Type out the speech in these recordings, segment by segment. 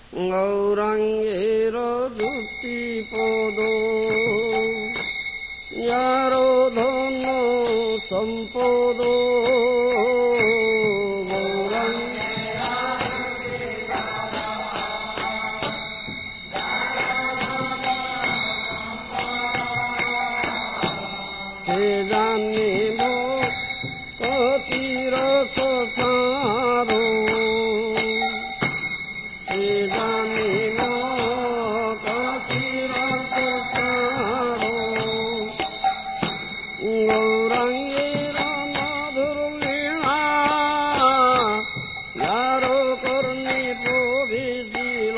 গৌরাঙ্গের দুটি পদ যার ধন্য সম্পদ সে জানিব কতিরথ সার সে জানিব কতিরথ সার গৌরাঙ্গের মধুর লীলা যার কর্ণে প্রবেশিল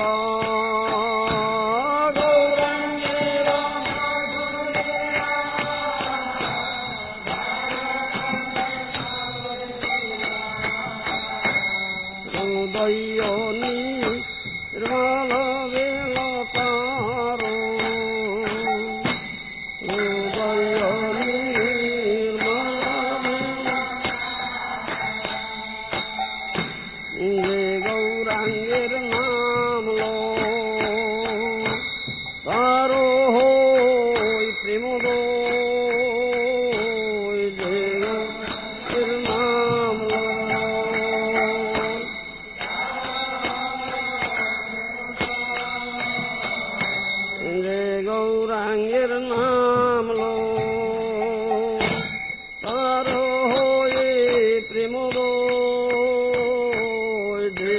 দয়নি রল বেল তার দয়নি যে গৌরাঙ্গের নাম লো তার হই প্রেমদ যে গৌরাঙ্গের নাম লো যে গৌরাঙ্গের নাম লো তার হয়ে প্রেমদ যে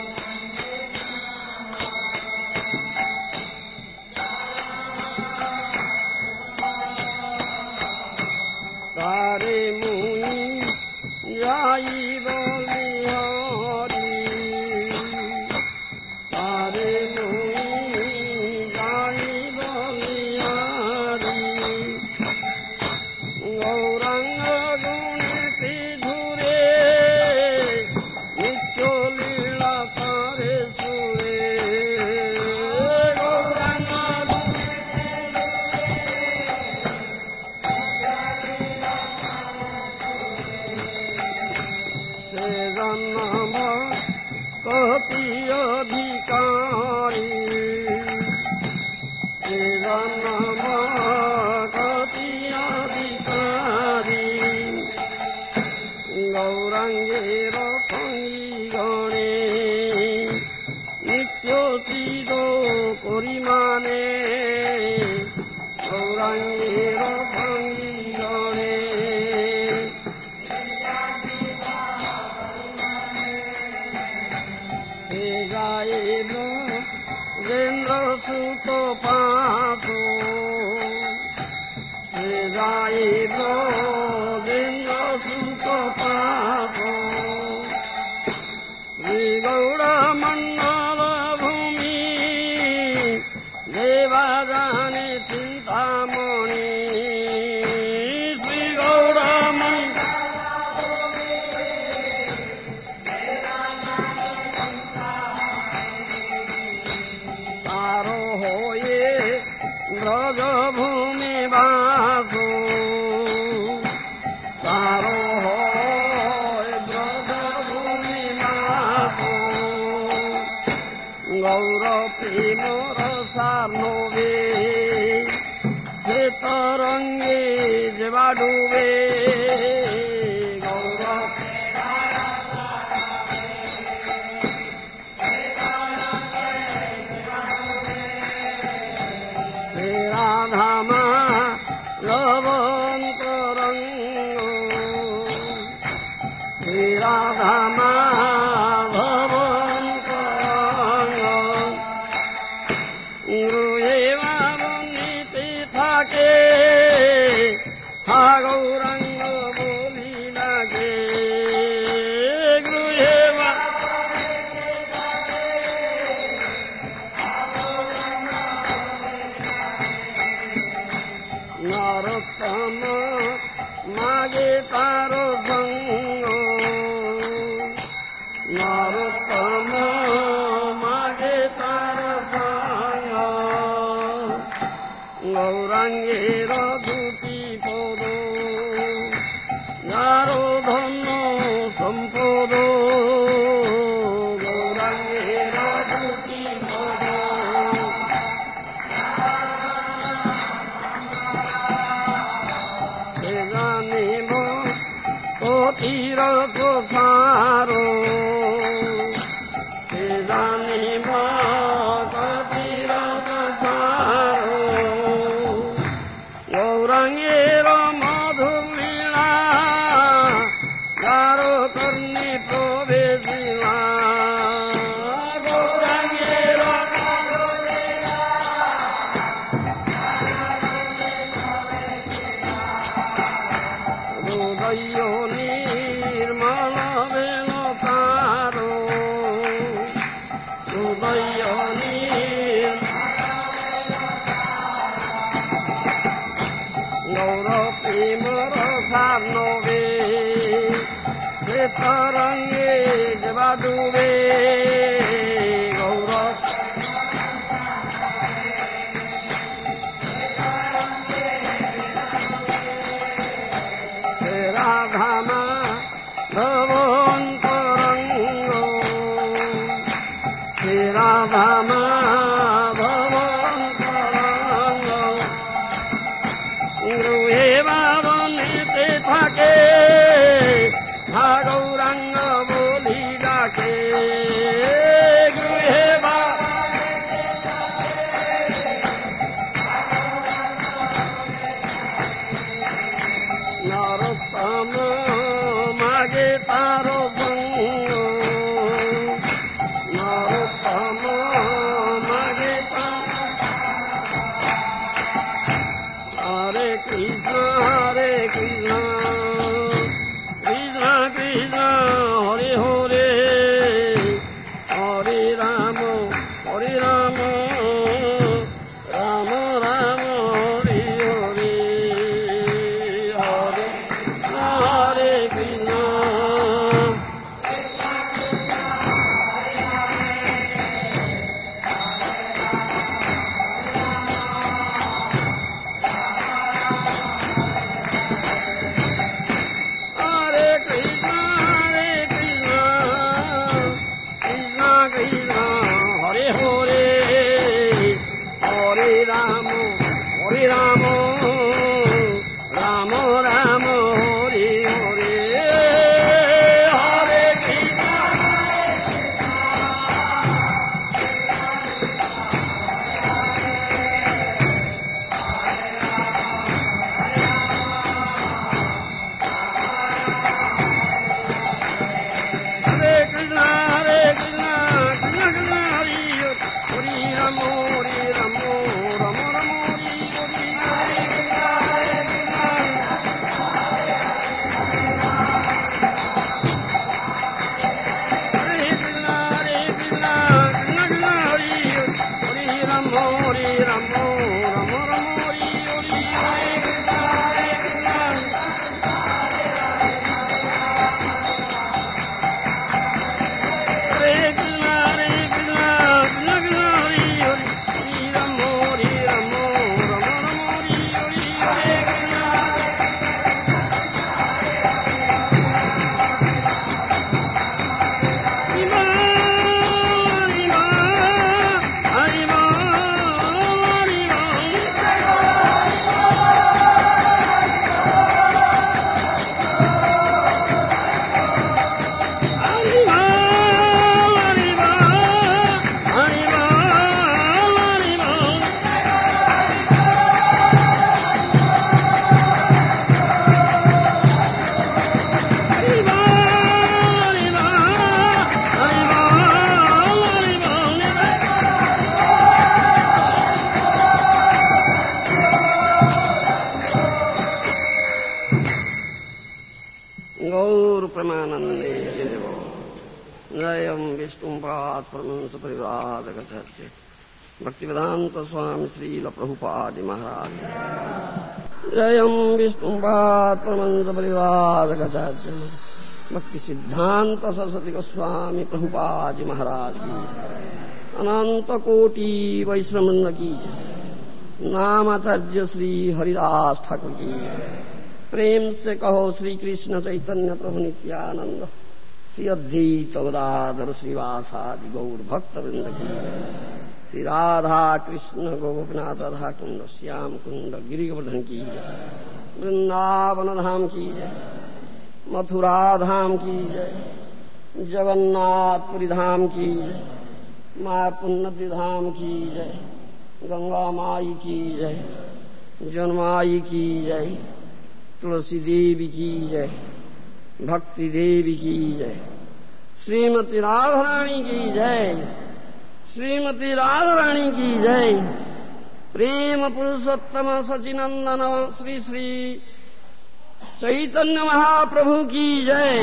তারে মুই যাইব বিহারি তারে মুই যাইব বিহারি গৌরাঙ্গ গুণেতি ধুরে নিত্য লীলা তারে সুরে গৌরাঙ্গ সে জন্ম কতি অধিকারী সে জন্ম কতি অধিকারী গৌরাঙ্গের সঙ্গীগণে নিত্য চির পরিমাণে গৌরাঙ্গের সঙ্গীগণে সে গাইল যেন্দ্র সুত পাত সে গাইল যেন্দ্র সুত পাত শ্রী গৌড় মণ্ডল ভূমি দেবা জানে চিন্তামণি শ্রী গৌড় তার হয়ে ব্রজভূমি বাস তার হয় ব্রজভূমি বাস গৌর প্রেম রসানবে সে তরঙ্গে যেবা ডুবে গৌর সে রাধামা লবন্তরঙ্গ সে রাধামা লবন্তরঙ্গ গুরুদেবা বন্দিতে থাকে হা গৌরাঙ্গ বলি লাগে গুরুদেবা নরোত্তম মাগে তার সঙ্গ নরোত্তম মাগে তার সঙ্গ গৌরাঙ্গের দুটি পদ যার ধন্য সম্পদ গৌরাঙ্গের দুটি तीरथ सारो के जानी भक्त तीरथ सारो गौरांगेर मधुर लीला गारो कर्णी प्रवेशिला गौरांगेर मधुर लीला हृदय निर्मल बेलकारो हृदय गौर प्रेम रसार्णवे से तरंगे जवा डूबे गौर से राधा माधवन तरंग से राधा माधवन तरंग গৃহে বাবনীতে থাকে গৌরাঙ্গ বলি ডাকে গৃহে নরোত্তম মাগে তার সঙ্গ নরোত্তম মাগে তার Hare Krishna, Hare Krishna, Krishna Krishna, Hare Hare, Hare Rama, Hare Rama, Rama Rama, Hare Hare, Hare Krishna, Hare Krishna. Bhaktivedanta स्वामी श्रील प्रभुपाद महाराज जयम विष्णुपाद परमहंस परिवार गजाचार्य भक्ति सिद्धांत सरस्वती गोस्वामी प्रभुपाद महाराज की अनंत कोटि वैष्णववृंद की नामाचार्य श्री हरिदास ठाकुर की प्रेम से कहो श्री कृष्ण चैतन्य प्रभु नित्यानंद श्री अद्वैत गदाधर श्रीवासादि गौर भक्त वृंद की श्री राधा कृष्ण गोपीनाथ राधा कुंड श्याम कुंड गिरिवर्धन की वृंदावन धाम की मथुरा धाम की जय, जगन्नाथपुरी धाम की जय, मायापुन्नति धाम की जय, गंगा माई की जय, जन्माई की जय, तुलसी देवी की जय, भक्ति देवी की जय, श्रीमती राधा रानी की जय, श्रीमती राधा रानी की जय। प्रेम पुरुषोत्तम सचिनंदन श्री श्री चैतन्य महाप्रभु की जय।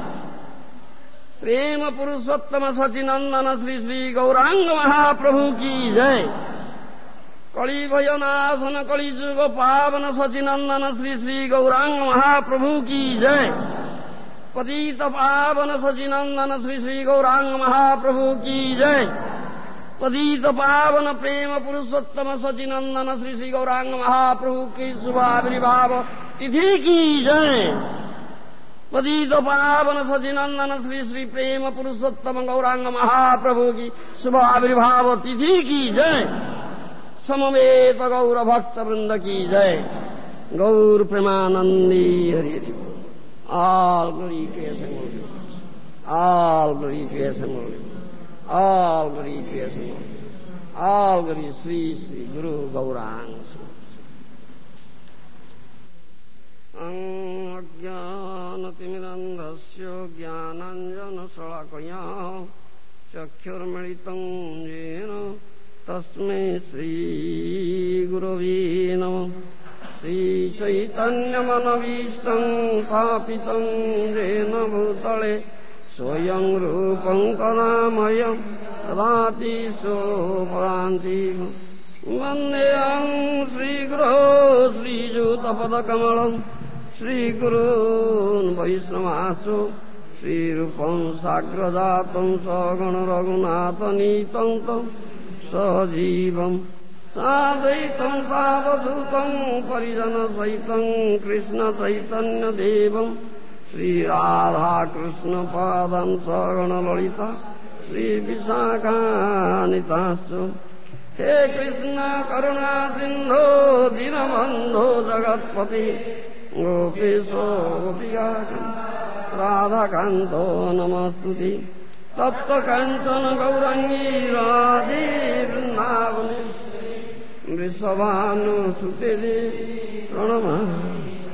प्रेम पुरुषोत्तम सचिनंदन श्री श्री गौरांग महाप्रभु की जय। कलि भयनाशन कलि जुग पावन सचिनंदन श्री श्री गौरांग महाप्रभु की जय। पतित पावन सचिनंदन श्री श्री गौरांग महाप्रभु की जय। पतित पावन प्रेम पुरुषोत्तम सचिनंदन श्री श्री गौरांग महाप्रभु की शुभाविर्भाव तिथि की जय। पतित पावन सचिनंदन श्री श्री प्रेम पुरुषोत्तम गौरांग महाप्रभु की शुभाविर्भाव तिथि की जय। समवेत गौर भक्त वृंद की जय। गौर Premanandi Hari Hari. All glory to His Holy. All glory to His Holy. All glory to His Holy. All glory Sri Sri Guru Gauranga. Ajnanatimidandhasya jnananjana salakaya चक्षुर्मिलितं येन तस्मै श्रीगुरवे नमः। श्रीचैतन्यमनवीष्टं स्थापितं येन भूतले स्वयं रूपं कदामयं ददाति सोपदान्तिं। वन्देऽहं श्रीगुरो श्रीयुतपदकमलं श्रीगुरून् वैष्णवांश्च श्रीरूपं साग्रजातं सगण रघुनाथनीतं तं सजीवं साद्वैतं सावधूतं परिजनसहितं कृष्णचैतन्यदेवं श्रीराधाकृष्णपादं सगण ललिता श्रीविशाखान्वितांश्च। हे कृष्ण करुणा सिन्धो दीनबन्धो जगत्पते गोपेशो गोपिकान्त राधाकान्तो नमस्तुते। तप्त काञ्चन गौराङ्गी राधे वृन्दावने वृषभानुसुते प्रणमामि।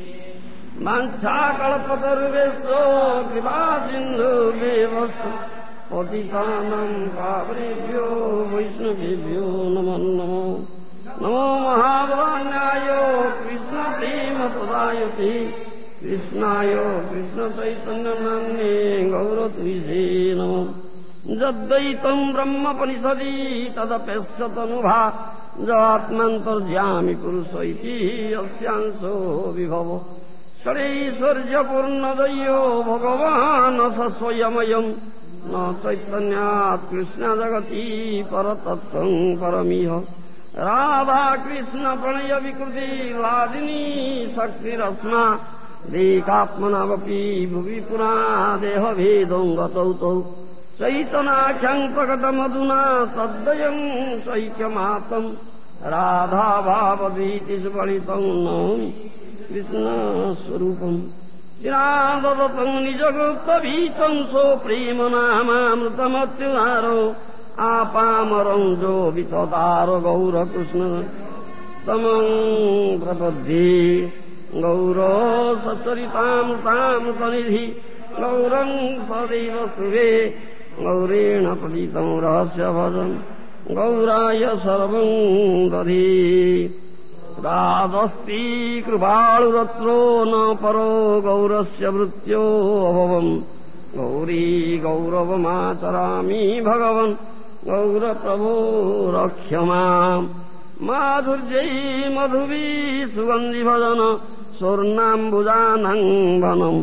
वाञ्छाकल्पतरुभ्यश्च कृपासिन्धुभ्येव पतितानां पावनेभ्यो वैष्णवेभ्यो नमो नमो। नमो महावदान्याय कृष्णप्रेमप्रदायते कृष्णाय कृष्णचैतन्यनाम्ने गौरतुभ्ये नमः। यद्वैतं ब्रह्मोपनिषदि तदप्यस्यतनुभा जात्मान्तर्यामि पुरुष इति यस्यांशो विभव। षडैश्वर्यपूर्णदयो भगवान् स स्वयमयं न चैतन्यात् कृष्णजगति परतत्त्वं परमिह। राधाकृष्ण प्रणय विकृति लादिनी शक्तिरस्मा देकात्मनावपि भुवि पुरा देहभेदं गतौ तौ। चैतनाख्यं प्रकटमधुना तद्वयं सैक्यमात्रं राधाभावद्वीतिषु फलितं नौमि कृष्णस्वरूपम्। चिराददतं निजगुप्तभीतं स्वप्रेमनामामृतमत्युदारो आपामरं जो विततारो गौरकृष्ण तमं प्रपद्ये। गौर सचरितामृतामृतनिधि गौरं सदैव शुभे गौरेण प्रतीतं रहस्यभजं गौराय सर्वं दधे। रादस्ति कृपालुरत्रो न परो गौरस्य भृत्यो अभवम्। गौरी गौरवमाचरामि भगवन् गौरप्रभो रक्ष माम्। माधुर्यै मधुभिः सुगन्धिभजन स्वर्णाम्बुजानं वनम्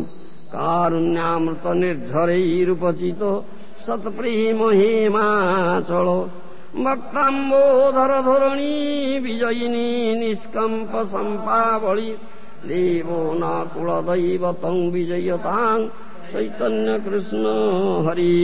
कारुण्यामृतनिर्झरैरुपचितो सत्प्रेम हेमाचल। भक्ताम्बोधर धोरणी विजयिनी निष्कम्प सम्पावळि देवो न कुलदैवतं विजयतां चैतन्य कृष्ण हरि।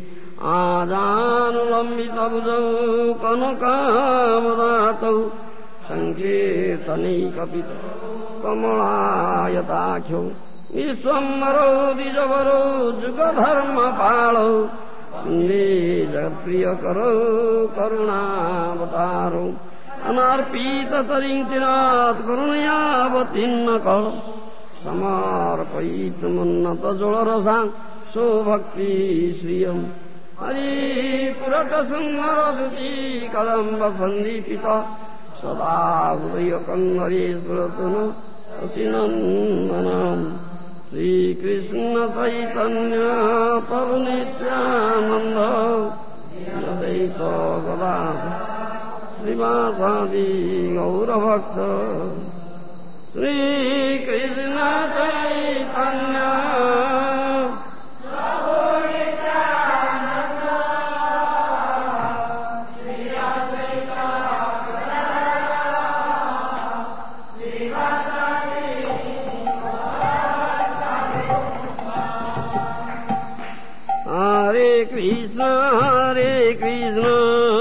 आजानुलम्बितभुजौ कनकावदातौ सङ्कीर्तनैकपितौ कमलायताख्यौ विश्वम्भरो द्विजवरो जुगधर्मपालो वन्दे जगत्प्रियकरो करुणावतारो अनार्पिततरिङ्चिरात् करुणयावतीर्णकळ समर्पयितुमुन्नतजोळरसां सोभक्ति श्रियम् हरिपुरटसुन्दरदुती कदम्बसन्दीपित सदा हृदयकङ्गरे स्फुरतु अतिनन्दनम् श्रीकृष्णचैतन्य प्रभु नित्यानन्द अद्वैत गदाधर श्रीवासादि गौरभक्त श्रीकृष्ण चैतन्य Hare Krishna,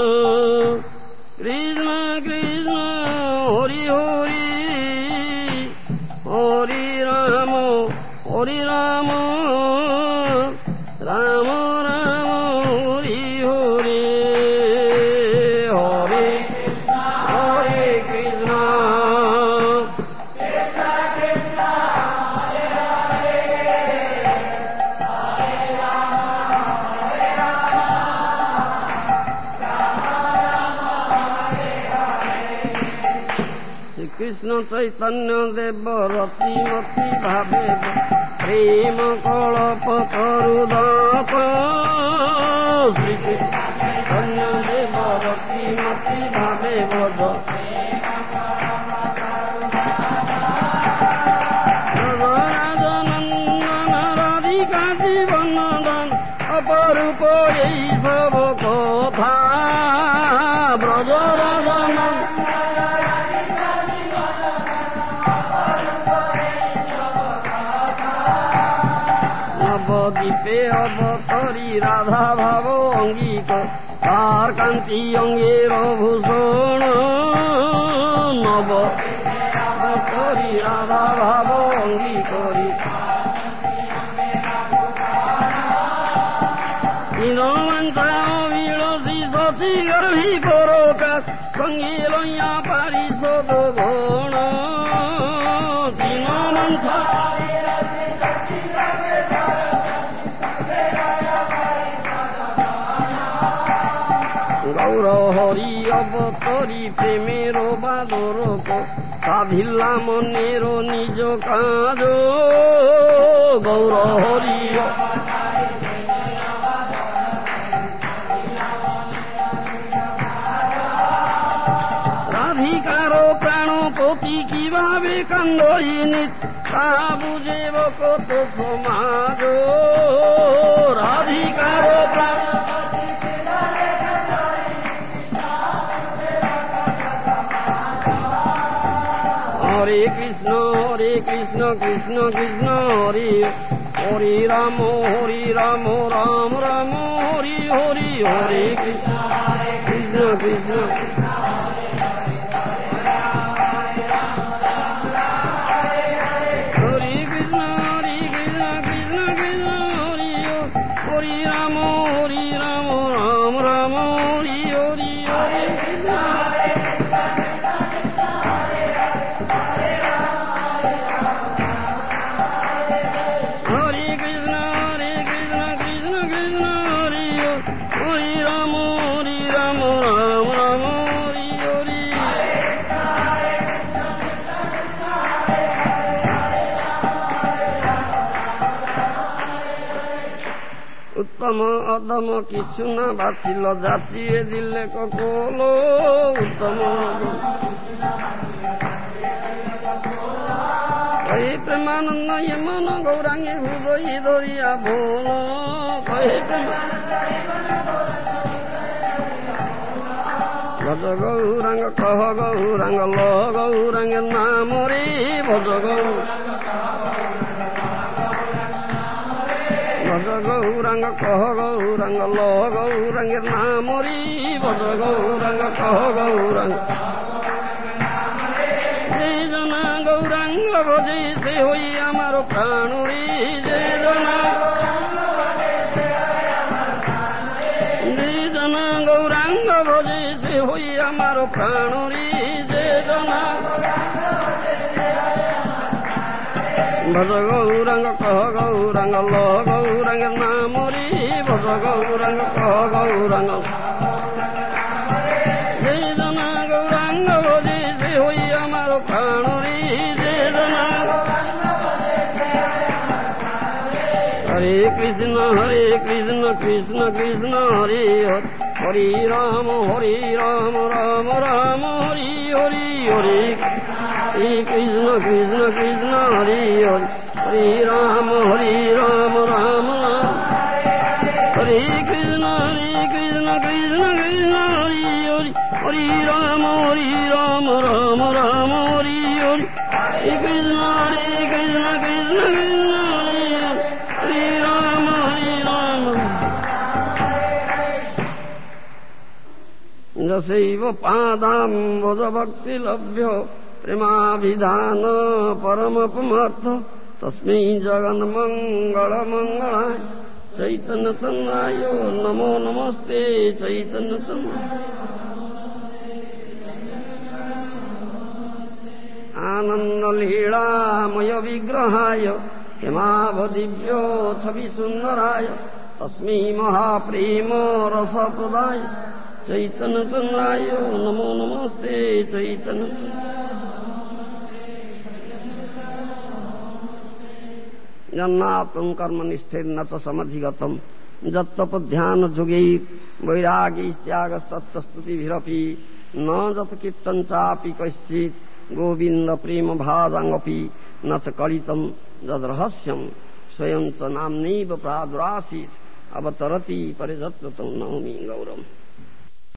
Krishna Krishna, Hare Hare, Hare Rama, Hare Rama, Rama Rama, Hare Hare, Hare Krishna, Hare Krishna, Krishna Krishna, Hare Hare, Hare Krishna Chaitanya देव रतिमती भावे प्रेम कलप तरुदात श्री चैतन्य देव रतिमती भावे भज राजनंदन राधिका जीवनदन अपरूप यही सब कथा ब्रज राजनंदन दीपे अवतरी राधा भाव अंगिक तार कांति अंगेर भूषण नव अवतरी राधा भाव अंगिकरी इनमंत्रा विलसी शशि गर्भी परोका संगी लैया पारिषद गण दीनमंत्रा गौर हरि अवतरी प्रेमेर बादरक साधिला मनेर निज काज गौर हरि राधिकार प्राणपति कि भावे कांदयिनी ताहा बुझेब कत समाज राधिकार Hare Krishna, Krishna Krishna, Hare Hare Rama, Ram Rama, Hare Hare, Hare Krishna, Krishna Krishna. Hare Krishna, Krishna Krishna, Hare Hare Rama, Ram Rama, Hare Hare, Hare Krishna. उत्तम अधम किछु न बाछिल जाचिए दिले ककोलो उत्तम कहे प्रेमानंद ये मन गौरांगी हृदय धरिया बोल कहे भज गौरांग कह गौरांग ल गौरांग नाम रे भज गौरांग कह गौरांग ल गौरांग नाम रे भज गौरांग कह गौरांग जय जना गौरांग ভজে সে হই আমার প্রাণরে যে জনা গৌরাঙ্গ ভজে সে হই আমার প্রাণরে যে জনা ভজ গৌরাঙ্গ কহ গৌরাঙ্গ ল গৌরাঙ্গের নামরি ভজ গৌরাঙ্গ কহ গৌরাঙ্গ যে জনা গৌরাঙ্গ ভজে সে হই আমার প্রাণরে যে জনা হরে কৃষ্ণ কৃষ্ণ কৃষ্ণ হরে হরে রাম রাম রাম হরি হরি হরে কৃষ্ণ কৃষ্ণ কৃষ্ণ হরে হরে রাম রাম রাম হরে কৃষ্ণ কৃষ্ণ কৃষ্ণ হরে হরি হরে রাম রাম রাম হরি হরি কৃষ্ণ কৃষ্ণ কৃষ্ণ কৃষ্ণ হরে রাম যশৈব পাদাম্বুজ ভক্তি লভ্য প্রেমাভিধান পরমপমর্থ তস্मै জগন্মঙ্গল মঙ্গলায় চৈতন্য চন্দ্রায় নমো নমস্তে চৈতন্য চন্দ্রায় আনন্দ লীলাময় বিগ্রহায় হেমাবদিভ্য ছবি সুন্দরায় তস্मै মহাপ্রেম রসপ্রদায় চৈতন্য চন্দ্রায় নমো নমস্তে চৈতন্য জন্নাত্ম কর্মনিষ্ঠের্ন চ সমধিগতম যত্তপধ্যান যোগৈ বৈরাগীস্ত্যাগস্তত্তস্তুতিভিরপি ন যত কীর্তন চাপি কশ্চিৎ গোবিন্দ প্রেম ভাজাঙ্গপি ন চ কলিতম যদ্রহস্যম স্বয়ং চ নাম্নৈব প্রাদুরাসীৎ অবতরতি পরিযত্তং নৌমি গৌরম।